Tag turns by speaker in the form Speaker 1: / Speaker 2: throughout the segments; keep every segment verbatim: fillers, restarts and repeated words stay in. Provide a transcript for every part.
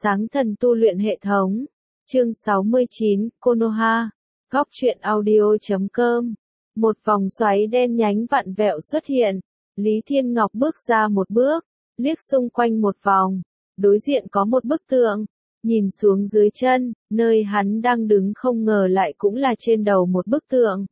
Speaker 1: Sáng thần tu luyện hệ thống. Chương sáu mươi chín, Konoha. Góc truyện audio chấm com. Một vòng xoáy đen nhánh vặn vẹo xuất hiện. Lý Thiên Ngọc bước ra một bước, liếc xung quanh một vòng. Đối diện có một bức tượng. Nhìn xuống dưới chân, nơi hắn đang đứng không ngờ lại cũng là trên đầu một bức tượng.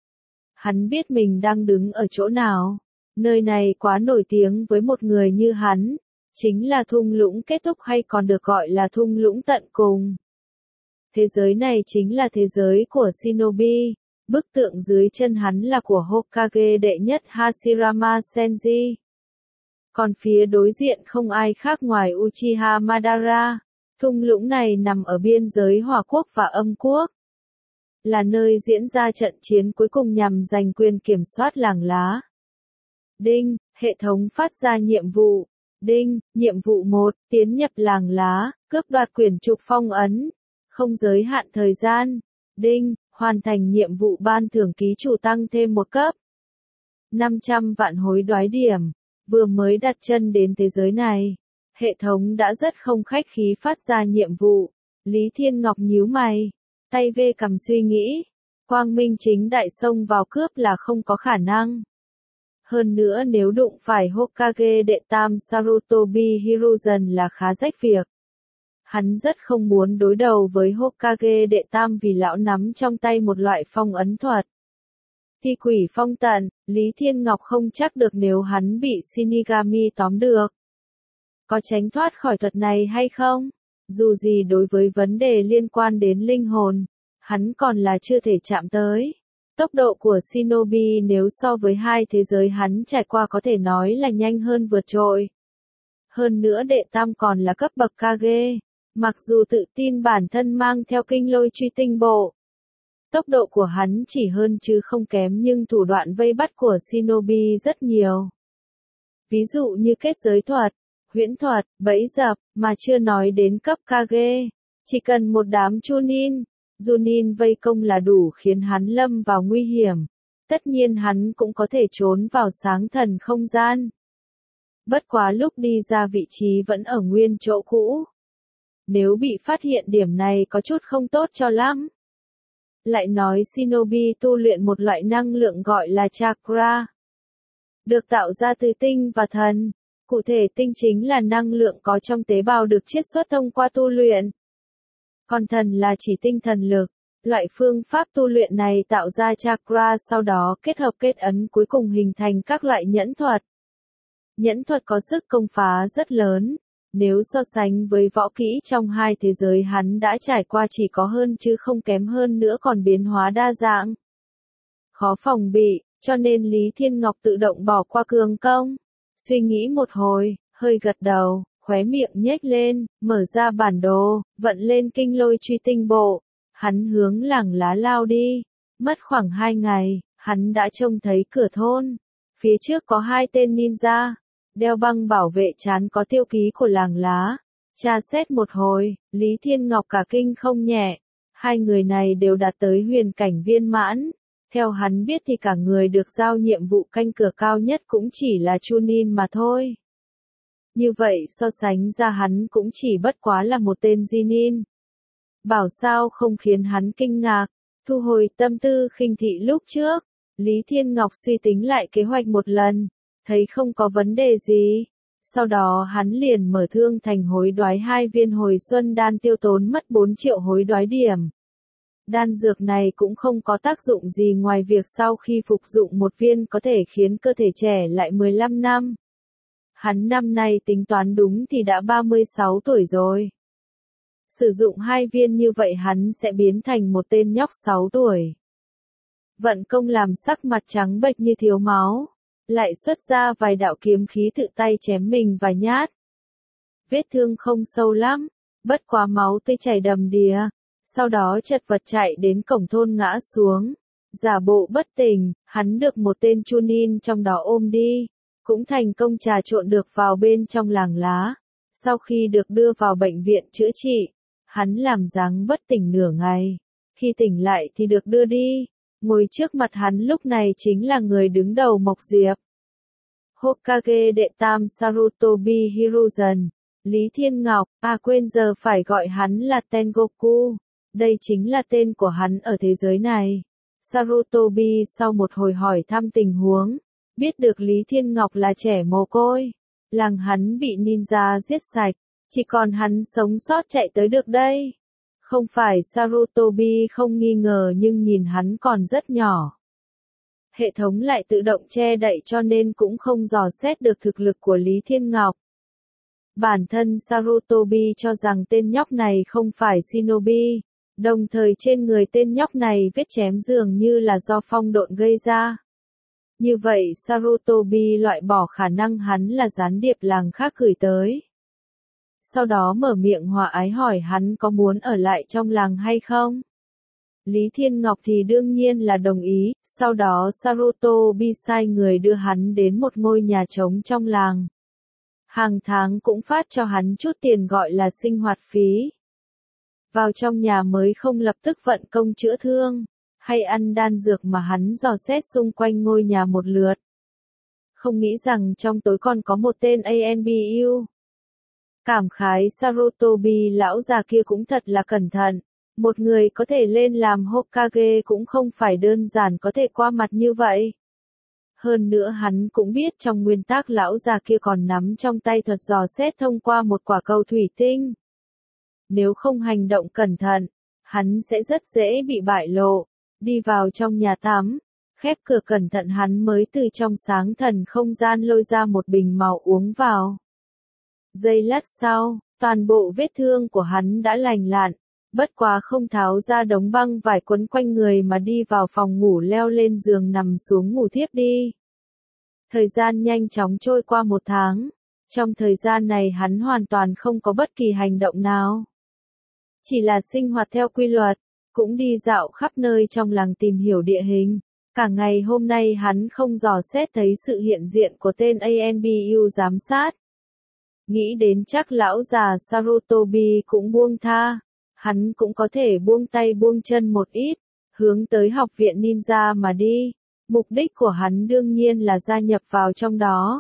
Speaker 1: Hắn biết mình đang đứng ở chỗ nào. Nơi này quá nổi tiếng với một người như hắn. Chính là thung lũng kết thúc hay còn được gọi là thung lũng tận cùng. Thế giới này chính là thế giới của Shinobi. Bức tượng dưới chân hắn là của Hokage đệ nhất Hashirama Senji. Còn phía đối diện không ai khác ngoài Uchiha Madara. Thung lũng này nằm ở biên giới Hỏa Quốc và Âm Quốc. Là nơi diễn ra trận chiến cuối cùng nhằm giành quyền kiểm soát làng lá. Đinh, hệ thống phát ra nhiệm vụ. Đinh, nhiệm vụ một, tiến nhập làng lá, cướp đoạt quyển trục phong ấn. Không giới hạn thời gian. Đinh, hoàn thành nhiệm vụ ban thưởng ký chủ tăng thêm một cấp. năm trăm vạn hối đoái điểm. Vừa mới đặt chân đến thế giới này. Hệ thống đã rất không khách khí phát ra nhiệm vụ. Lý Thiên Ngọc nhíu mày. Tay vê cầm suy nghĩ. Quang Minh chính đại xông vào cướp là không có khả năng. Hơn nữa nếu đụng phải Hokage đệ tam Sarutobi Hiruzen là khá rách việc. Hắn rất không muốn đối đầu với Hokage đệ tam vì lão nắm trong tay một loại phong ấn thuật. Thi quỷ phong tận, Lý Thiên Ngọc không chắc được nếu hắn bị Shinigami tóm được. Có tránh thoát khỏi thuật này hay không? Dù gì đối với vấn đề liên quan đến linh hồn, hắn còn là chưa thể chạm tới. Tốc độ của Shinobi nếu so với hai thế giới hắn trải qua có thể nói là nhanh hơn vượt trội. Hơn nữa đệ tam còn là cấp bậc Kage, mặc dù tự tin bản thân mang theo kinh lôi truy tinh bộ. Tốc độ của hắn chỉ hơn chứ không kém nhưng thủ đoạn vây bắt của Shinobi rất nhiều. Ví dụ như kết giới thuật, huyễn thuật, bẫy dập, mà chưa nói đến cấp Kage. Chỉ cần một đám Chunin, Junin vây công là đủ khiến hắn lâm vào nguy hiểm. Tất nhiên hắn cũng có thể trốn vào sáng thần không gian. Bất quá lúc đi ra vị trí vẫn ở nguyên chỗ cũ. Nếu bị phát hiện điểm này có chút không tốt cho lắm. Lại nói Shinobi tu luyện một loại năng lượng gọi là chakra. Được tạo ra từ tinh và thần. Cụ thể tinh chính là năng lượng có trong tế bào được chiết xuất thông qua tu luyện. Còn thần là chỉ tinh thần lực. Loại phương pháp tu luyện này tạo ra chakra sau đó kết hợp kết ấn cuối cùng hình thành các loại nhẫn thuật. Nhẫn thuật có sức công phá rất lớn. Nếu so sánh với võ kỹ trong hai thế giới hắn đã trải qua chỉ có hơn chứ không kém hơn nữa còn biến hóa đa dạng. Khó phòng bị, cho nên Lý Thiên Ngọc tự động bỏ qua cường công. Suy nghĩ một hồi, hơi gật đầu. Khóe miệng nhếch lên, mở ra bản đồ, vận lên kinh lôi truy tinh bộ. Hắn hướng làng lá lao đi. Mất khoảng hai ngày, hắn đã trông thấy cửa thôn. Phía trước có hai tên ninja. Đeo băng bảo vệ trán có tiêu ký của làng lá. Tra xét một hồi, Lý Thiên Ngọc cả kinh không nhẹ. Hai người này đều đạt tới huyền cảnh viên mãn. Theo hắn biết thì cả người được giao nhiệm vụ canh cửa cao nhất cũng chỉ là Chunin mà thôi. Như vậy so sánh ra hắn cũng chỉ bất quá là một tên Jinin. Bảo sao không khiến hắn kinh ngạc, thu hồi tâm tư khinh thị lúc trước. Lý Thiên Ngọc suy tính lại kế hoạch một lần, thấy không có vấn đề gì. Sau đó hắn liền mở thương thành hối đoái hai viên hồi xuân đan tiêu tốn mất bốn triệu hối đoái điểm. Đan dược này cũng không có tác dụng gì ngoài việc sau khi phục dụng một viên có thể khiến cơ thể trẻ lại mười lăm năm. Hắn năm nay tính toán đúng thì đã ba mươi sáu tuổi rồi. Sử dụng hai viên như vậy hắn sẽ biến thành một tên nhóc sáu tuổi. Vận công làm sắc mặt trắng bệch như thiếu máu. Lại xuất ra vài đạo kiếm khí tự tay chém mình vài nhát. Vết thương không sâu lắm. Bất quá máu tươi chảy đầm đìa. Sau đó chật vật chạy đến cổng thôn ngã xuống. Giả bộ bất tỉnh, hắn được một tên Chunin trong đó ôm đi. Cũng thành công trà trộn được vào bên trong làng lá. Sau khi được đưa vào bệnh viện chữa trị, hắn làm dáng bất tỉnh nửa ngày. Khi tỉnh lại thì được đưa đi. Ngồi trước mặt hắn lúc này chính là người đứng đầu Mộc Diệp. Hokage đệ tam Sarutobi Hiruzen. Lý Thiên Ngọc, à quên giờ phải gọi hắn là Tengoku. Đây chính là tên của hắn ở thế giới này. Sarutobi sau một hồi hỏi thăm tình huống, biết được Lý Thiên Ngọc là trẻ mồ côi. Làng hắn bị ninja giết sạch, chỉ còn hắn sống sót chạy tới được đây. Không phải Sarutobi không nghi ngờ nhưng nhìn hắn còn rất nhỏ. Hệ thống lại tự động che đậy cho nên cũng không dò xét được thực lực của Lý Thiên Ngọc. Bản thân Sarutobi cho rằng tên nhóc này không phải shinobi, đồng thời trên người tên nhóc này vết chém dường như là do phong độn gây ra. Như vậy Sarutobi loại bỏ khả năng hắn là gián điệp làng khác gửi tới. Sau đó mở miệng hòa ái hỏi hắn có muốn ở lại trong làng hay không. Lý Thiên Ngọc thì đương nhiên là đồng ý, sau đó Sarutobi sai người đưa hắn đến một ngôi nhà trống trong làng. Hàng tháng cũng phát cho hắn chút tiền gọi là sinh hoạt phí. Vào trong nhà mới không lập tức vận công chữa thương, hay ăn đan dược mà hắn dò xét xung quanh ngôi nhà một lượt. Không nghĩ rằng trong tối còn có một tên a en bê u. Cảm khái Sarutobi lão già kia cũng thật là cẩn thận. Một người có thể lên làm Hokage cũng không phải đơn giản có thể qua mặt như vậy. Hơn nữa hắn cũng biết trong nguyên tắc lão già kia còn nắm trong tay thuật dò xét thông qua một quả cầu thủy tinh. Nếu không hành động cẩn thận, hắn sẽ rất dễ bị bại lộ. Đi vào trong nhà tắm, khép cửa cẩn thận hắn mới từ trong sáng thần không gian lôi ra một bình màu uống vào. Giây lát sau, toàn bộ vết thương của hắn đã lành lặn. Bất quá không tháo ra đống băng vải quấn quanh người mà đi vào phòng ngủ leo lên giường nằm xuống ngủ thiếp đi. Thời gian nhanh chóng trôi qua một tháng. Trong thời gian này hắn hoàn toàn không có bất kỳ hành động nào. Chỉ là sinh hoạt theo quy luật, cũng đi dạo khắp nơi trong làng tìm hiểu địa hình. Cả ngày hôm nay hắn không dò xét thấy sự hiện diện của tên a en bê u giám sát. Nghĩ đến chắc lão già Sarutobi cũng buông tha. Hắn cũng có thể buông tay buông chân một ít, hướng tới học viện ninja mà đi. Mục đích của hắn đương nhiên là gia nhập vào trong đó.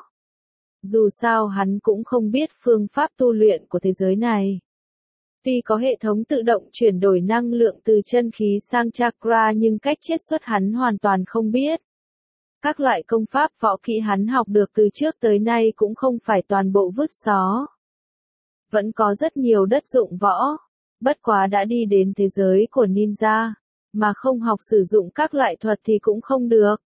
Speaker 1: Dù sao hắn cũng không biết phương pháp tu luyện của thế giới này. Tuy có hệ thống tự động chuyển đổi năng lượng từ chân khí sang chakra nhưng cách chiết xuất hắn hoàn toàn không biết. Các loại công pháp võ kỹ hắn học được từ trước tới nay cũng không phải toàn bộ vứt xó. Vẫn có rất nhiều đất dụng võ. Bất quá đã đi đến thế giới của ninja, mà không học sử dụng các loại thuật thì cũng không được.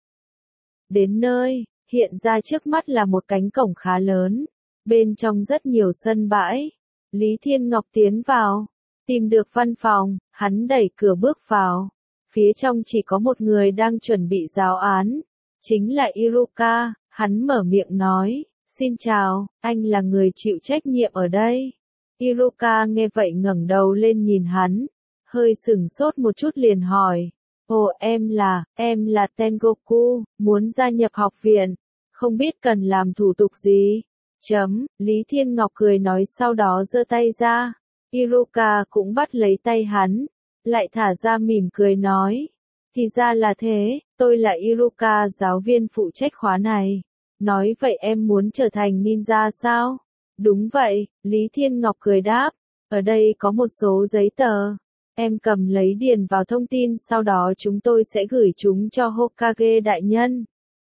Speaker 1: Đến nơi, hiện ra trước mắt là một cánh cổng khá lớn, bên trong rất nhiều sân bãi. Lý Thiên Ngọc tiến vào, tìm được văn phòng, hắn đẩy cửa bước vào. Phía trong chỉ có một người đang chuẩn bị giáo án, chính là Iruka, hắn mở miệng nói, xin chào, anh là người chịu trách nhiệm ở đây. Iruka nghe vậy ngẩng đầu lên nhìn hắn, hơi sửng sốt một chút liền hỏi, ồ em là, em là Tengoku, muốn gia nhập học viện, không biết cần làm thủ tục gì? Chấm, Lý Thiên Ngọc cười nói sau đó giơ tay ra, Iruka cũng bắt lấy tay hắn, lại thả ra mỉm cười nói, thì ra là thế, tôi là Iruka giáo viên phụ trách khóa này, nói vậy em muốn trở thành ninja sao? Đúng vậy, Lý Thiên Ngọc cười đáp, ở đây có một số giấy tờ, em cầm lấy điền vào thông tin sau đó chúng tôi sẽ gửi chúng cho Hokage đại nhân.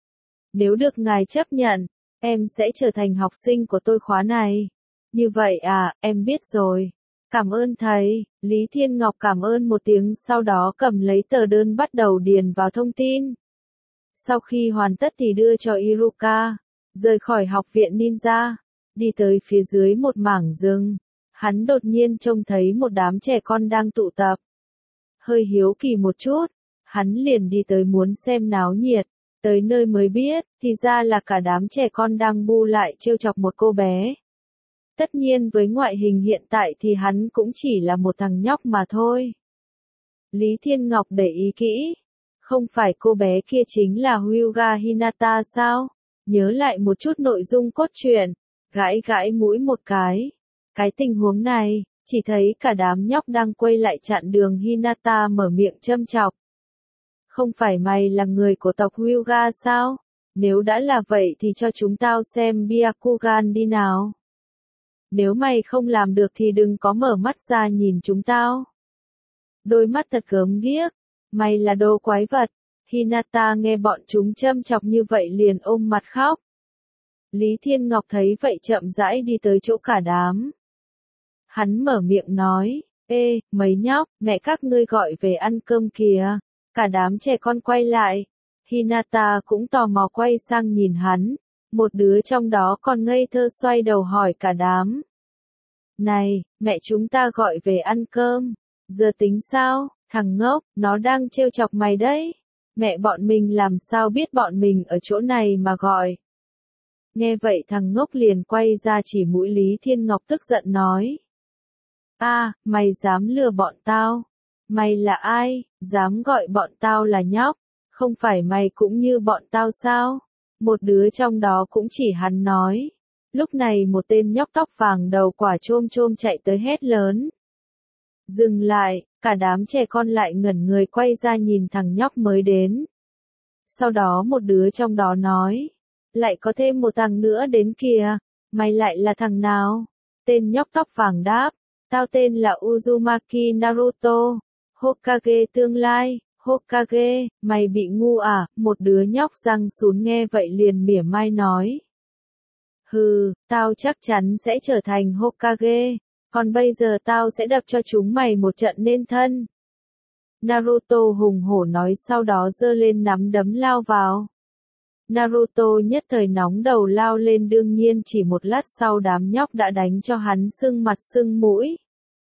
Speaker 1: Nếu được ngài chấp nhận, em sẽ trở thành học sinh của tôi khóa này. Như vậy à, em biết rồi. Cảm ơn thầy, Lý Thiên Ngọc cảm ơn một tiếng sau đó cầm lấy tờ đơn bắt đầu điền vào thông tin. Sau khi hoàn tất thì đưa cho Iruka, rời khỏi học viện ninja. Đi tới phía dưới một mảng rừng, hắn đột nhiên trông thấy một đám trẻ con đang tụ tập. Hơi hiếu kỳ một chút, hắn liền đi tới muốn xem náo nhiệt, tới nơi mới biết, thì ra là cả đám trẻ con đang bu lại trêu chọc một cô bé. Tất nhiên với ngoại hình hiện tại thì hắn cũng chỉ là một thằng nhóc mà thôi. Lý Thiên Ngọc để ý kỹ, không phải cô bé kia chính là Hyuga Hinata sao? Nhớ lại một chút nội dung cốt truyện. Gãi gãi mũi một cái. Cái tình huống này, chỉ thấy cả đám nhóc đang quay lại chặn đường Hinata mở miệng châm chọc. Không phải mày là người của tộc Hyuga sao? Nếu đã là vậy thì cho chúng tao xem Byakugan đi nào. Nếu mày không làm được thì đừng có mở mắt ra nhìn chúng tao. Đôi mắt thật gớm ghiếc, mày là đồ quái vật. Hinata nghe bọn chúng châm chọc như vậy liền ôm mặt khóc. Lý Thiên Ngọc thấy vậy chậm rãi đi tới chỗ cả đám. Hắn mở miệng nói, ê, mấy nhóc, mẹ các ngươi gọi về ăn cơm kìa. Cả đám trẻ con quay lại. Hinata cũng tò mò quay sang nhìn hắn. Một đứa trong đó còn ngây thơ xoay đầu hỏi cả đám. Này, mẹ chúng ta gọi về ăn cơm. Giờ tính sao, thằng ngốc, nó đang trêu chọc mày đấy. Mẹ bọn mình làm sao biết bọn mình ở chỗ này mà gọi. Nghe vậy thằng ngốc liền quay ra chỉ mũi Lý Thiên Ngọc tức giận nói. A, à, mày dám lừa bọn tao? Mày là ai, dám gọi bọn tao là nhóc? Không phải mày cũng như bọn tao sao? Một đứa trong đó cũng chỉ hắn nói. Lúc này một tên nhóc tóc vàng đầu quả chôm chôm chạy tới hét lớn. Dừng lại, cả đám trẻ con lại ngẩn người quay ra nhìn thằng nhóc mới đến. Sau đó một đứa trong đó nói. Lại có thêm một thằng nữa đến kìa, mày lại là thằng nào? Tên nhóc tóc vàng đáp. Tao tên là Uzumaki Naruto, Hokage tương lai. Hokage, mày bị ngu à? Một đứa nhóc răng sún nghe vậy liền mỉa mai nói. Hừ, tao chắc chắn sẽ trở thành Hokage, còn bây giờ tao sẽ đập cho chúng mày một trận nên thân. Naruto hùng hổ nói sau đó giơ lên nắm đấm lao vào. Naruto nhất thời nóng đầu lao lên đương nhiên chỉ một lát sau đám nhóc đã đánh cho hắn sưng mặt sưng mũi.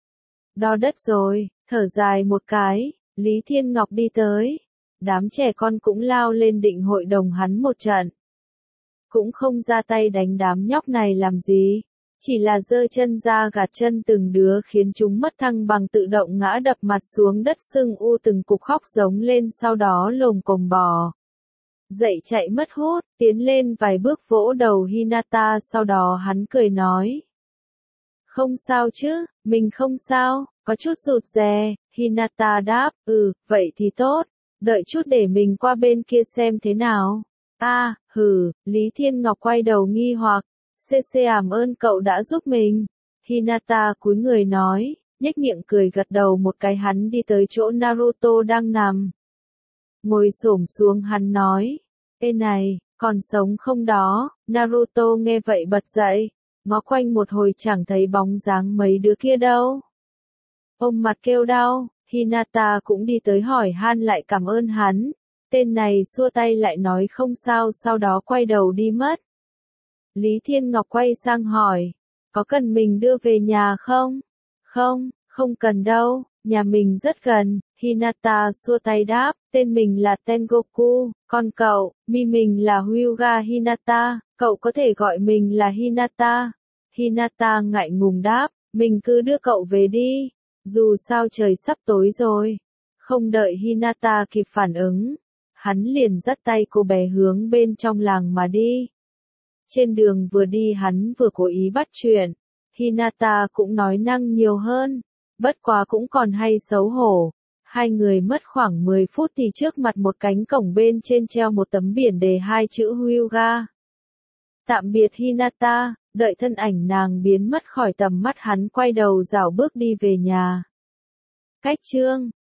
Speaker 1: Đo đất rồi, thở dài một cái. Lý Thiên Ngọc đi tới, đám trẻ con cũng lao lên định hội đồng hắn một trận. Cũng không ra tay đánh đám nhóc này làm gì, chỉ là giơ chân ra gạt chân từng đứa khiến chúng mất thăng bằng tự động ngã đập mặt xuống đất sưng u từng cục khóc giống lên sau đó lồm cồm bò. Dậy chạy mất hút, tiến lên vài bước vỗ đầu Hinata sau đó hắn cười nói. Không sao chứ, mình không sao, có chút rụt rè, Hinata đáp, ừ, vậy thì tốt, đợi chút để mình qua bên kia xem thế nào. A, à, hừ, Lý Thiên Ngọc quay đầu nghi hoặc, xê xê cảm ơn cậu đã giúp mình. Hinata cúi người nói, nhếch miệng cười gật đầu một cái hắn đi tới chỗ Naruto đang nằm. Ngồi xổm xuống hắn nói, ê này, còn sống không đó, Naruto nghe vậy bật dậy. Ngó quanh một hồi chẳng thấy bóng dáng mấy đứa kia đâu. Ôm mặt kêu đau, Hinata cũng đi tới hỏi han lại cảm ơn hắn. Tên này xua tay lại nói không sao sau đó quay đầu đi mất. Lý Thiên Ngọc quay sang hỏi, có cần mình đưa về nhà không? Không, không cần đâu, nhà mình rất gần. Hinata xua tay đáp, tên mình là Tengoku, còn cậu, mi mình là Hyuga Hinata, cậu có thể gọi mình là Hinata. Hinata ngại ngùng đáp, mình cứ đưa cậu về đi, dù sao trời sắp tối rồi. Không đợi Hinata kịp phản ứng, hắn liền dắt tay cô bé hướng bên trong làng mà đi. Trên đường vừa đi hắn vừa cố ý bắt chuyện, Hinata cũng nói năng nhiều hơn, bất quá cũng còn hay xấu hổ. Hai người mất khoảng mười phút thì trước mặt một cánh cổng bên trên treo một tấm biển đề hai chữ Hyuga. Tạm biệt Hinata, đợi thân ảnh nàng biến mất khỏi tầm mắt hắn quay đầu rảo bước đi về nhà. Cách chương